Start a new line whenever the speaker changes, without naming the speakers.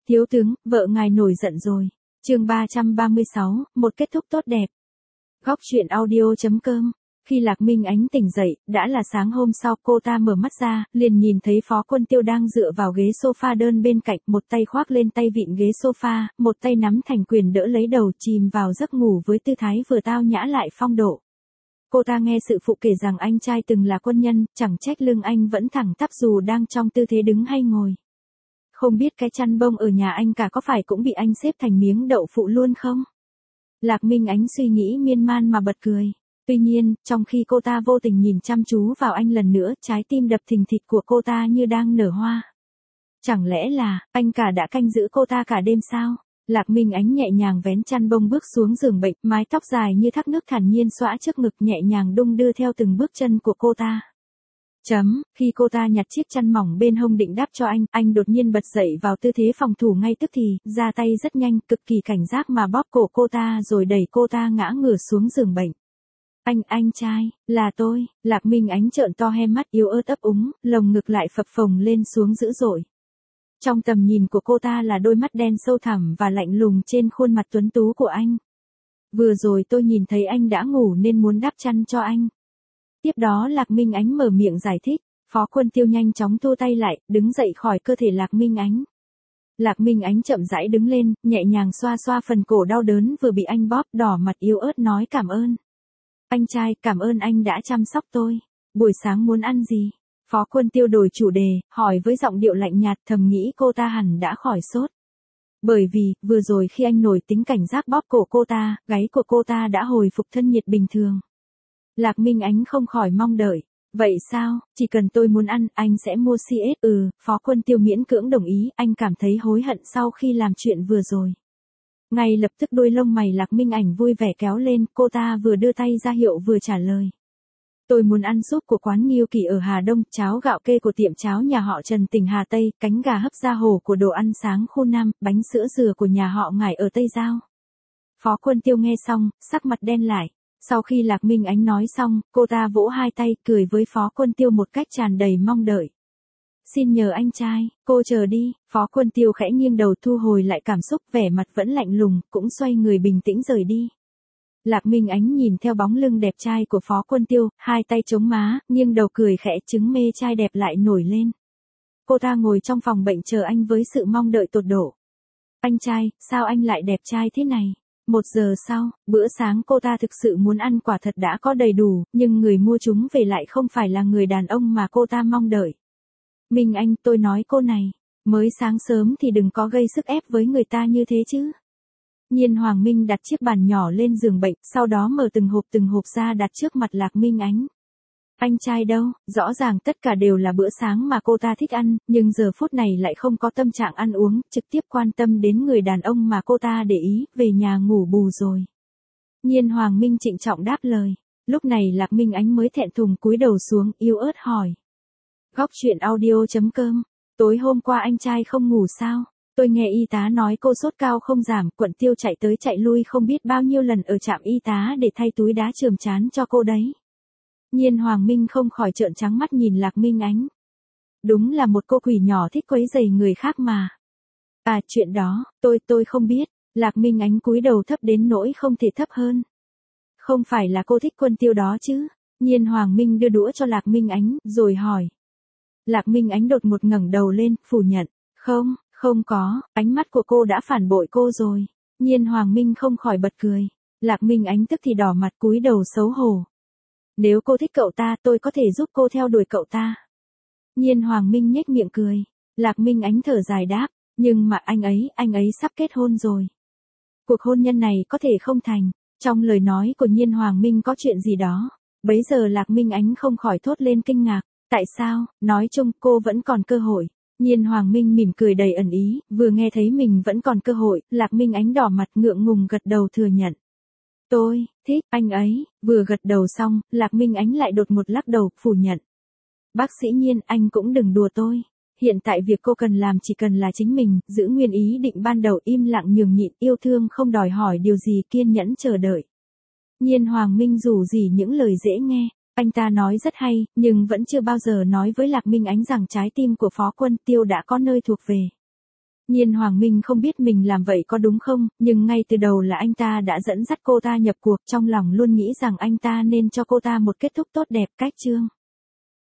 Thiếu tướng, vợ ngài nổi giận rồi. Chương 336, một kết thúc tốt đẹp. Góc truyện audio.com. Khi Lạc Minh Ánh tỉnh dậy, đã là sáng hôm sau, cô ta mở mắt ra, liền nhìn thấy Phó Quân Tiêu đang dựa vào ghế sofa đơn bên cạnh, một tay khoác lên tay vịn ghế sofa, một tay nắm thành quyền đỡ lấy đầu, chìm vào giấc ngủ với tư thái vừa tao nhã lại phong độ. Cô ta nghe sự phụ kể rằng anh trai từng là quân nhân, chẳng trách lưng anh vẫn thẳng tắp dù đang trong tư thế đứng hay ngồi. Không biết cái chăn bông ở nhà anh cả có phải cũng bị anh xếp thành miếng đậu phụ luôn không? Lạc Minh Ánh suy nghĩ miên man mà bật cười. Tuy nhiên, trong khi cô ta vô tình nhìn chăm chú vào anh lần nữa, trái tim đập thình thịch của cô ta như đang nở hoa. Chẳng lẽ là, anh cả đã canh giữ cô ta cả đêm sao? Lạc Minh Ánh nhẹ nhàng vén chăn bông bước xuống giường bệnh, mái tóc dài như thác nước thản nhiên xõa trước ngực nhẹ nhàng đung đưa theo từng bước chân của cô ta. Khi cô ta nhặt chiếc chăn mỏng bên hông định đáp cho anh đột nhiên bật dậy vào tư thế phòng thủ ngay tức thì, ra tay rất nhanh, cực kỳ cảnh giác mà bóp cổ cô ta rồi đẩy cô ta ngã ngửa xuống giường bệnh. Anh trai, là tôi. Lạc Minh Ánh trợn to hai mắt yếu ớt ấp úng, lồng ngực lại phập phồng lên xuống dữ dội. Trong tầm nhìn của cô ta là đôi mắt đen sâu thẳm và lạnh lùng trên khuôn mặt tuấn tú của anh. Vừa rồi tôi nhìn thấy anh đã ngủ nên muốn đắp chăn cho anh. Tiếp đó Lạc Minh Ánh mở miệng giải thích, Phó Quân Tiêu nhanh chóng thu tay lại, đứng dậy khỏi cơ thể Lạc Minh Ánh. Lạc Minh Ánh chậm rãi đứng lên, nhẹ nhàng xoa xoa phần cổ đau đớn vừa bị anh bóp, đỏ mặt yếu ớt nói cảm ơn. Anh trai, cảm ơn anh đã chăm sóc tôi. Buổi sáng muốn ăn gì? Phó Quân Tiêu đổi chủ đề, hỏi với giọng điệu lạnh nhạt, thầm nghĩ cô ta hẳn đã khỏi sốt. Bởi vì, vừa rồi khi anh nổi tính cảnh giác bóp cổ cô ta, gáy của cô ta đã hồi phục thân nhiệt bình thường. Lạc Minh Ánh không khỏi mong đợi. Vậy sao, chỉ cần tôi muốn ăn, anh sẽ mua CS. Phó Quân Tiêu miễn cưỡng đồng ý, anh cảm thấy hối hận sau khi làm chuyện vừa rồi. Ngay lập tức đôi lông mày Lạc Minh Ánh vui vẻ kéo lên, cô ta vừa đưa tay ra hiệu vừa trả lời. Tôi muốn ăn súp của quán Nghiêu Kỳ ở Hà Đông, cháo gạo kê của tiệm cháo nhà họ Trần tỉnh Hà Tây, cánh gà hấp da hồ của đồ ăn sáng khu Nam, bánh sữa dừa của nhà họ Ngải ở Tây Giao. Phó Quân Tiêu nghe xong, sắc mặt đen lại. Sau khi Lạc Minh Ánh nói xong, cô ta vỗ hai tay, cười với Phó Quân Tiêu một cách tràn đầy mong đợi. Xin nhờ anh trai, cô chờ đi. Phó Quân Tiêu khẽ nghiêng đầu thu hồi lại cảm xúc, vẻ mặt vẫn lạnh lùng, cũng xoay người bình tĩnh rời đi. Lạc Minh Ánh nhìn theo bóng lưng đẹp trai của Phó Quân Tiêu, hai tay chống má, nghiêng đầu cười khẽ, chứng mê trai đẹp lại nổi lên. Cô ta ngồi trong phòng bệnh chờ anh với sự mong đợi tột độ. Anh trai, sao anh lại đẹp trai thế này? 1 giờ sau, bữa sáng cô ta thực sự muốn ăn quả thật đã có đầy đủ, nhưng người mua chúng về lại không phải là người đàn ông mà cô ta mong đợi. Minh Anh, tôi nói cô này, mới sáng sớm thì đừng có gây sức ép với người ta như thế chứ. Nhiên Hoàng Minh đặt chiếc bàn nhỏ lên giường bệnh, sau đó mở từng hộp ra đặt trước mặt Lạc Minh Ánh. Anh trai đâu, rõ ràng tất cả đều là bữa sáng mà cô ta thích ăn, nhưng giờ phút này lại không có tâm trạng ăn uống, trực tiếp quan tâm đến người đàn ông mà cô ta để ý, về nhà ngủ bù rồi. Nhiên Hoàng Minh trịnh trọng đáp lời. Lúc này Lạc Minh Ánh mới thẹn thùng cúi đầu xuống, yếu ớt hỏi. Góc truyện audio.com. Tối hôm qua anh trai không ngủ sao? Tôi nghe y tá nói cô sốt cao không giảm, Quận Tiêu chạy tới chạy lui không biết bao nhiêu lần ở trạm y tá để thay túi đá chườm trán cho cô đấy. Nhiên Hoàng Minh không khỏi trợn trắng mắt nhìn Lạc Minh Ánh. Đúng là một cô quỷ nhỏ thích quấy rầy người khác mà. À, chuyện đó, tôi không biết. Lạc Minh Ánh cúi đầu thấp đến nỗi không thể thấp hơn. Không phải là cô thích Quân Tiêu đó chứ? Nhiên Hoàng Minh đưa đũa cho Lạc Minh Ánh, rồi hỏi. Lạc Minh Ánh đột ngột ngẩng đầu lên, phủ nhận. Không có, ánh mắt của cô đã phản bội cô rồi. Nhiên Hoàng Minh không khỏi bật cười. Lạc Minh Ánh tức thì đỏ mặt cúi đầu xấu hổ. Nếu cô thích cậu ta, tôi có thể giúp cô theo đuổi cậu ta. Nhiên Hoàng Minh nhếch miệng cười. Lạc Minh Ánh thở dài đáp, nhưng mà anh ấy sắp kết hôn rồi. Cuộc hôn nhân này có thể không thành. Trong lời nói của Nhiên Hoàng Minh có chuyện gì đó. Bấy giờ Lạc Minh Ánh không khỏi thốt lên kinh ngạc. Tại sao, nói chung cô vẫn còn cơ hội. Nhiên Hoàng Minh mỉm cười đầy ẩn ý, vừa nghe thấy mình vẫn còn cơ hội, Lạc Minh Ánh đỏ mặt ngượng ngùng gật đầu thừa nhận. Tôi thích anh ấy. Vừa gật đầu xong, Lạc Minh Ánh lại đột ngột lắc đầu, phủ nhận. Bác sĩ Nhiên, anh cũng đừng đùa tôi. Hiện tại việc cô cần làm chỉ cần là chính mình, giữ nguyên ý định ban đầu, im lặng nhường nhịn, yêu thương không đòi hỏi điều gì, kiên nhẫn chờ đợi. Nhiên Hoàng Minh rủ rỉ những lời dễ nghe. Anh ta nói rất hay, nhưng vẫn chưa bao giờ nói với Lạc Minh Ánh rằng trái tim của Phó Quân Tiêu đã có nơi thuộc về. Nhiên Hoàng Minh không biết mình làm vậy có đúng không, nhưng ngay từ đầu là anh ta đã dẫn dắt cô ta nhập cuộc, trong lòng luôn nghĩ rằng anh ta nên cho cô ta một kết thúc tốt đẹp. Cách chương